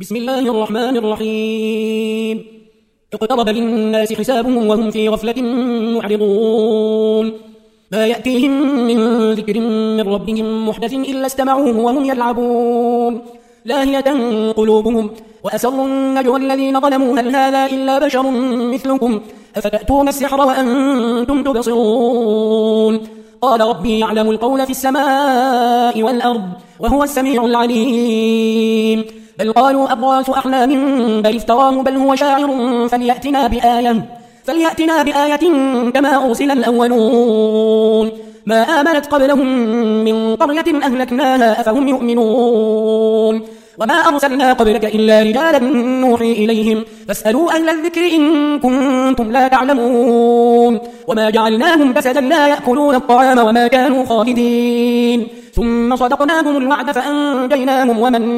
بسم الله الرحمن الرحيم. اقترب للناس حسابهم وهم في غفلة معرضون. ما يأتيهم من ذكر من ربهم محدث إلا استمعوه وهم يلعبون لاهية قلوبهم وأسروا النجوى الذين ظلموا هل هذا إلا بشر مثلكم أفتأتون السحر وأنتم تبصرون. قال ربي يعلم القول في السماء والأرض وهو السميع العليم. بل قالوا أضغاث أحلام بل افتراه بل هو شاعر فليأتنا بآية كما أرسل الأولون. ما آمنت قبلهم من قرية أهلكناها أفهم يؤمنون. وما أرسلنا قبلك إلا رجالا نوحي إليهم فاسألوا أهل الذكر إن كنتم لا تعلمون. وما جعلناهم جسدا لا يأكلون الطعام وما كانوا خالدين. ثم صدقناهم الوعد فأنجيناهم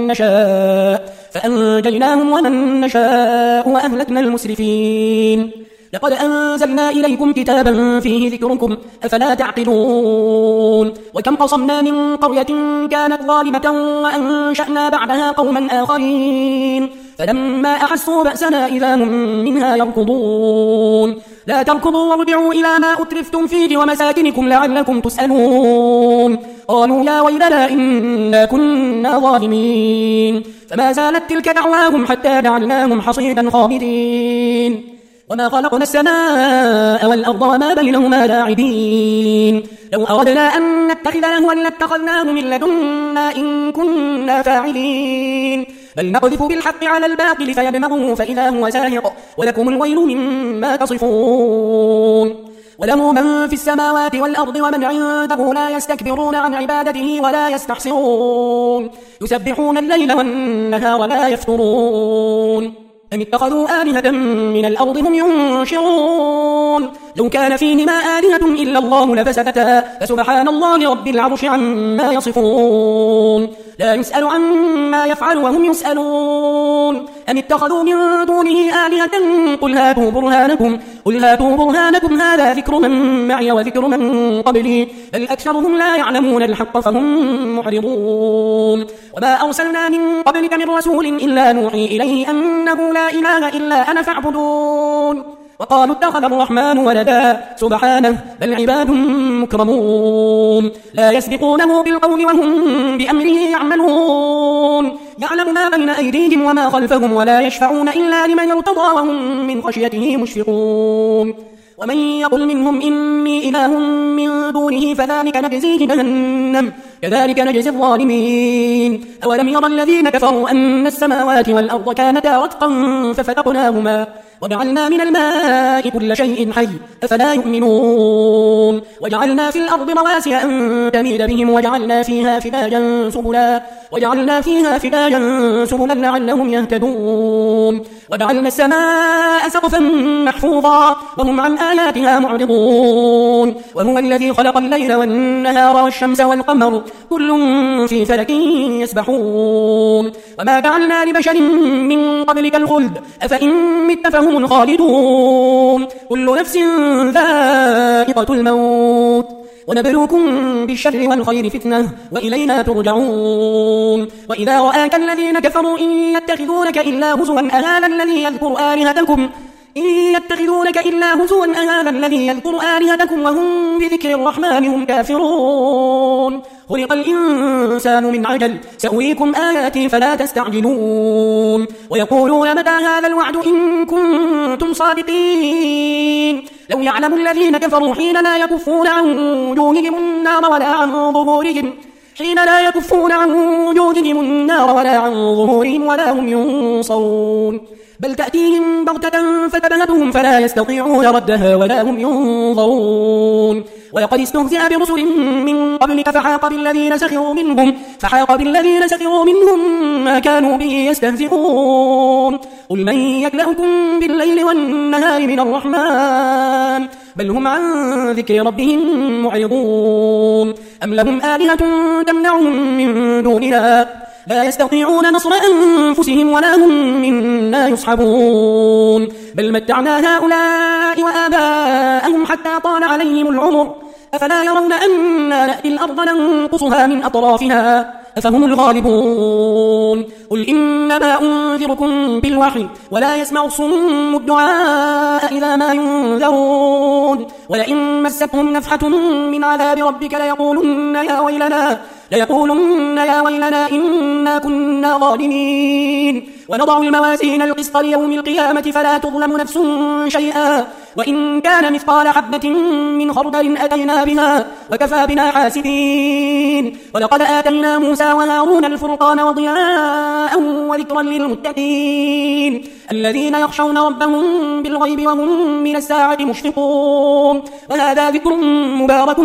ومن نشاء وأهلكنا المسرفين. لقد أنزلنا إليكم كتابا فيه ذكركم أفلا تعقلون. وكم قصمنا من قرية كانت ظالمة وأنشأنا بعدها قوما آخرين فلما أحسوا بأسنا إذا هم منها يركضون. لا تركضوا وارجعوا إلى ما أترفتم فيه ومساكنكم لعلكم تسألون. قالوا يا ويلنا إنا كنا ظالمين. فما زالت تلك دعواهم حتى جعلناهم حصيدا خامدين. وما خلقنا السماء والأرض وما بينهما لاعبين. لو أردنا أن نتخذ لهوا لاتخذناه من لدنا إن كنا فاعلين. بل نقذف بالحق على الباطل فيدمغه فإذا هو زاهق ولكم الويل مما تصفون. وله من في السماوات والأرض ومن عنده لا يستكبرون عن عبادته ولا يستحسرون. يسبحون الليل والنهار لا يفترون. أم اتخذوا آلهة من الأرض هم ينشرون. لو كان فيهما آلهة إلا الله لفسدتا فسبحان الله رب العرش عما يصفون. لا يسأل عما يفعل وهم يسألون. أم اتخذوا من دونه آلهة قل هاتوا برهانكم هذا ذكر من معي وذكر من قبلي بل أكثرهم لا يعلمون الحق فهم معرضون. وما أرسلنا من قبلك من رسول إلا نوحي إليه أنه لا إله إلا أنا فاعبدون. وقالوا اتخذ الرحمن ولدا سبحانه بل عباد مكرمون لا يسبقونه بالقول وهم بأمره يعملون. يعلم ما بين أيديهم وما خلفهم ولا يشفعون إلا لمن ارتضى وهم من خشيته مشفقون. ومن يقل منهم إني إله من دونه فذلك نجزيه جهنم كذلك نجزي الظالمين. أولم يرى الذين كفروا أن السماوات والأرض كانتا رتقا ففتقناهما وجعلنا من الماء كل شيء حي أفلا يؤمنون. وجعلنا في الأرض رواسي أن تميد بهم وجعلنا فيها فجاجا سبلا لعلهم يهتدون. وجعلنا السماء سقفا محفوظا وهم عن آياتها معرضون. وهو الذي خلق الليل والنهار والشمس والقمر كل في فلك يسبحون. وما جعلنا لبشر من قبلك الخلد أفإن مت فهم الخالدون. كل نفس ذائقة الموت ونبلوكم بالشر والخير فتنة وإلينا ترجعون. وإذا رآك الذين كفروا إن يتخذونك إلا هزوا أهذا الذي يذكر آلهتكم وهم بذكر الرحمن هم كافرون. خلق الإنسان من عجل سأريكم آياتي فلا تستعجلون. ويقولون متى هذا الوعد إن كنتم صادقين. لو يعلم الذين كفروا حين لا يكفون عن وجوههم النار ولا عن ظهورهم ولا هم ينصرون. بل تأتيهم بغتة فتبهتهم فلا يستطيعون ردها ولا هم ينظرون. ولقد استهزئ برسل من قبلك فحاق بالذين سخروا منهم ما كانوا به يستهزئون. قل من يكلأكم بالليل والنهار من الرحمن بل هم عن ذكر ربهم معرضون. أم لهم آلهة تمنعهم من دوننا لا يستطيعون نصر أنفسهم ولا هم منا يصحبون. بل متعنا هؤلاء وآباءهم حتى طال عليهم العمر أفلا يرون أنا نأتي الأرض ننقصها من أطرافها أفهم الغالبون قل إنما أنذركم بالوحي ولا يسمع الصم الدعاء إذا ما ينذرون ولئن مستهم نفحة من عذاب ربك ليقولن يا ويلنا إنا كنا ظالمين ونضع الموازين القسط ليوم القيامة فلا تظلم نفس شيئا وإن كان مثقال حبة من خردل أتينا بها وكفى بنا حاسبين ولقد آتينا موسى وهارون الفرقان وضياء وذكرا للمتقين الذين يخشون ربهم بالغيب وهم من الساعة مشفقون وهذا ذكر مبارك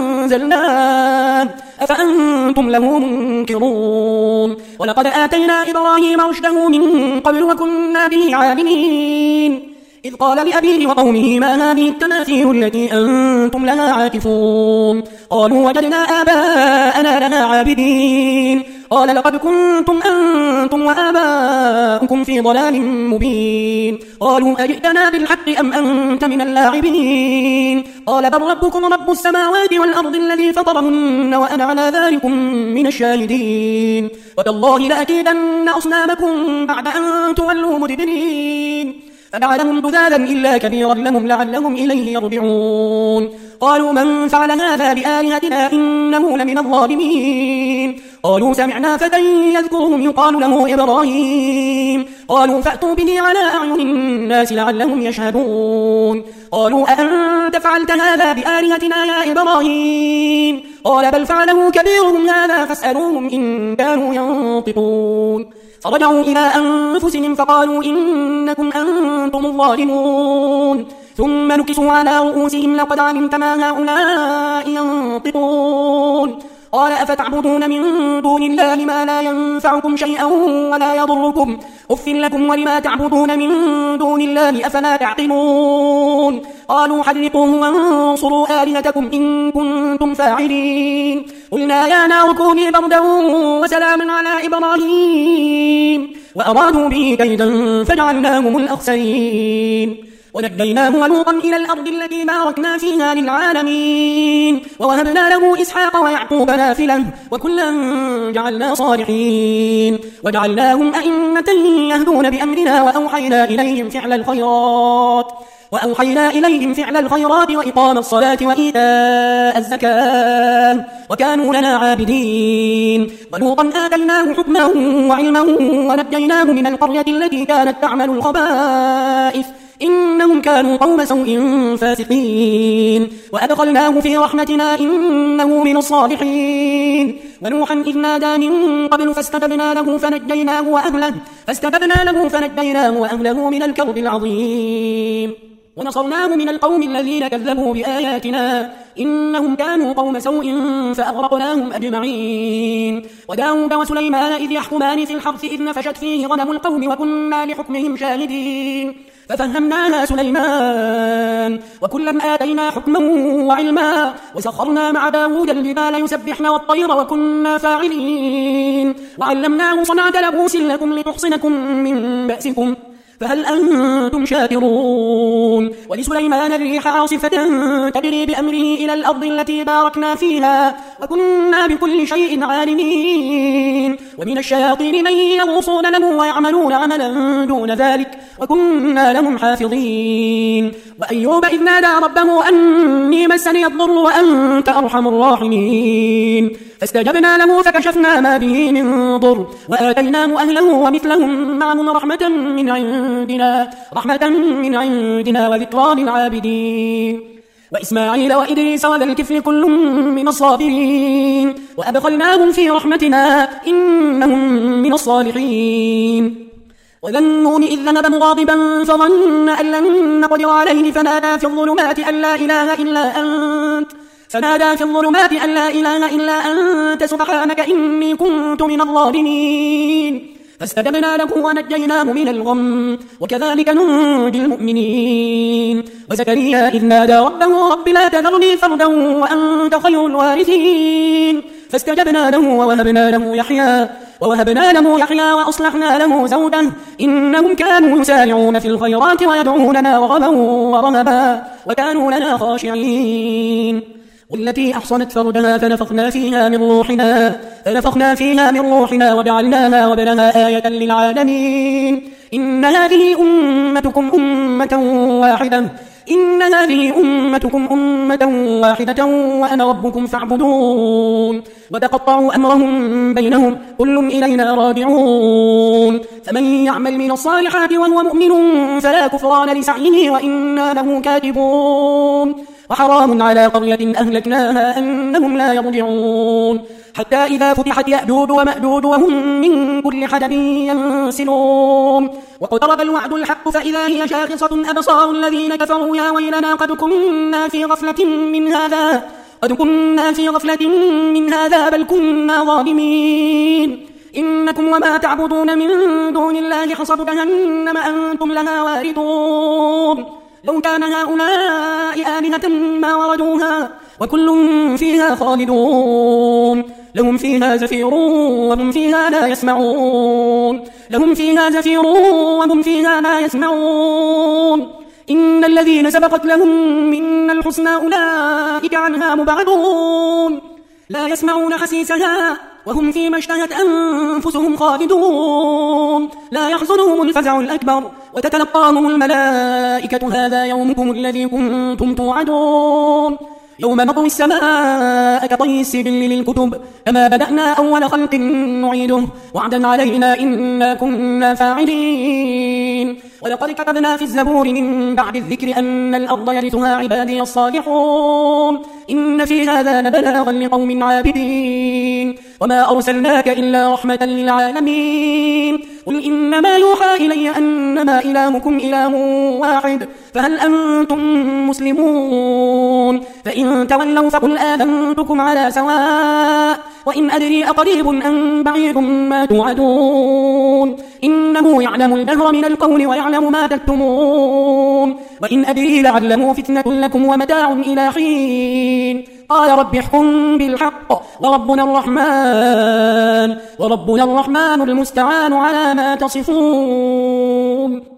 أنزلناه أفأنتم له منكرون ولقد آتينا إبراهيم رشده من قبل وكنا به عالمين إذ قال لأبيه وقومه ما هذه التماثيل التي أنتم لها عاكفون قالوا وجدنا آباءنا لها عابدين قال لقد كنتم أنتم وآباؤكم في ضلال مبين قالوا أجئتنا بالحق أم أنت من اللاعبين قال بل ربكم رب السماوات والأرض الذي فطرهن وأنا على ذلكم من الشاهدين وتالله لأكيدن أصنامكم بعد أن تولوا مدبرين فجعلهم جذاذا إلا كبيرا لهم لعلهم إليه يرجعون قالوا من فعل هذا بآلهتنا إنه لمن الظالمين قالوا سمعنا فتى يذكرهم يقال له إبراهيم قالوا فأتوا به على أعين الناس لعلهم يشهدون قالوا أأنت فعلت هذا بآلهتنا يا إبراهيم قال بل فعله كبيرهم هذا فاسألوهم إن كانوا ينطقون فرجعوا إلى أنفسهم فقالوا إنكم أنتم الظالمون ثم نكسوا على رؤوسهم لقد علمت ما هؤلاء ينطقون قال أفتعبدون من دون الله ما لا ينفعكم شيئا ولا يضركم أف لكم ولما تعبدون من دون الله أفلا تعقلون قالوا حرقوه وانصروا آلهتكم إن كنتم فاعلين قلنا يا نار كوني بردا وسلاما على إبراهيم وأرادوا به كيدا فجعلناهم الأخسرين ونجيناه ولوطا إلى الأرض التي باركنا فيها للعالمين ووهبنا له إسحاق ويعقوب نافلة وكلا جعلنا صالحين وجعلناهم أئمة يهدون بأمرنا وأوحينا إليهم فعل الخيرات وإقام الصلاة وإيتاء الزكاة وكانوا لنا عابدين ولوطا آتيناه حكما وعلما ونجيناه من القرية التي كانت تعمل الخبائث إنهم كانوا قوم سوء فاسقين وأدخلناه في رحمتنا إنه من الصالحين ونوحا إذ نادى من قبل فاستجبنا له فنجيناه وأهله من الكرب العظيم ونصرناه من القوم الذين كذبوا بآياتنا إنهم كانوا قوم سوء فأغرقناهم أجمعين وداود وسليمان إذ يحكمان في الحرث إذ نفشت فيه غنم القوم وكنا لحكمهم شاهدين ففهمناها سليمان وكلا آتينا حكما وعلما وسخرنا مع داود الجبال يسبحن والطير وكنا فاعلين وعلمناه صنعة لبوس لكم لتحصنكم من بأسكم فهل أنتم شاكرون ولسليمان الريح عاصفة تجري بأمره إلى الأرض التي باركنا فيها وكنا بكل شيء عالمين ومن الشياطين من يغوصون له ويعملون عملا دون ذلك وكنا لهم حافظين وأيوب إذ نادى ربه أني مسني الضر وأنت أرحم الراحمين فاستجبنا له فكشفنا ما به من ضر وآتيناه أهله ومثلهم معهم رحمة من عندنا وذكرى للعابدين وإسماعيل وإدريس وذا الكفل كل من الصابرين وأدخلناهم في رحمتنا إنهم من الصالحين وذا النون إذ ذهب مغاضبا فظن أن لن نقدر عليه فنادى في الظلمات أن لا إله إلا أنت سبحانك إني كنت من الظالمين فاستجبنا له ونجيناه من الغم وكذلك ننجي المؤمنين وزكريا إذ نادى ربه رب لا تذرني فردا وأنت خير الوارثين فاستجبنا له ووهبنا له يحيى وأصلحنا له زوجه إنهم كانوا يسارعون في الخيرات ويدعوننا رغبا ورهبا وكانوا لنا خاشعين والتي أحصنت فرجها فنفخنا فيها من روحنا وجعلناها وابنها آية للعالمين. إن هذه أمتكم أمة واحدة وأنا ربكم فاعبدون. وتقطعوا أمرهم بينهم كل إلينا راجعون. فمن يعمل من الصالحات وهو مؤمن فلا كفران لسعيه وإنا له كاتبون. وحرام على قرية أهلكناها أنهم لا يرجعون. حتى إذا فتحت يأجوج ومأجوج وهم من كل حدب ينسلون. واقترب الوعد الحق فإذا هي شاخصة أبصار الذين كفروا يا ويلنا قد كنا في غفلة من هذا بل كنا ظالمين. إنكم وما تعبدون من دون الله حصب جهنم أنتم لها واردون. لو كان هؤلاء آلهة ما وردوها وكل فيها خالدون. لهم فيها زفير وهم فيها لا يسمعون. إن الذين سبقت لهم من الحسنى أولئك عنها مبعدون. لا يسمعون حسيسها وهم فيما اشتهت أنفسهم خالدون. لا يحزنهم الفزع الأكبر وتتلقاهم الملائكة هذا يومكم الذي كنتم توعدون. يوم نطوي السماء كطي السجل للكتب كما بدأنا أول خلق نعيده وعدا علينا إنا كنا فاعلين. ولقد كتبنا في الزبور من بعد الذكر أن الأرض يرثها عبادي الصالحون. إن في هذا لبلاغا لقوم عابدين. وما أرسلناك إلا رحمة للعالمين. قل إنما يوحى إلي أنما إلهكم إله واحد فهل أنتم مسلمون؟ فإن تولوا فقل آذنتكم على سواء وإن أدري أقريب أم بعيد ما توعدون. إنه يعلم الجهر من القول ويعلم ما تكتمون. وإن أدري لعله فتنة لكم ومتاع إلى حين. قال رب احكم بالحق وربنا الرحمن المستعان على ما تصفون.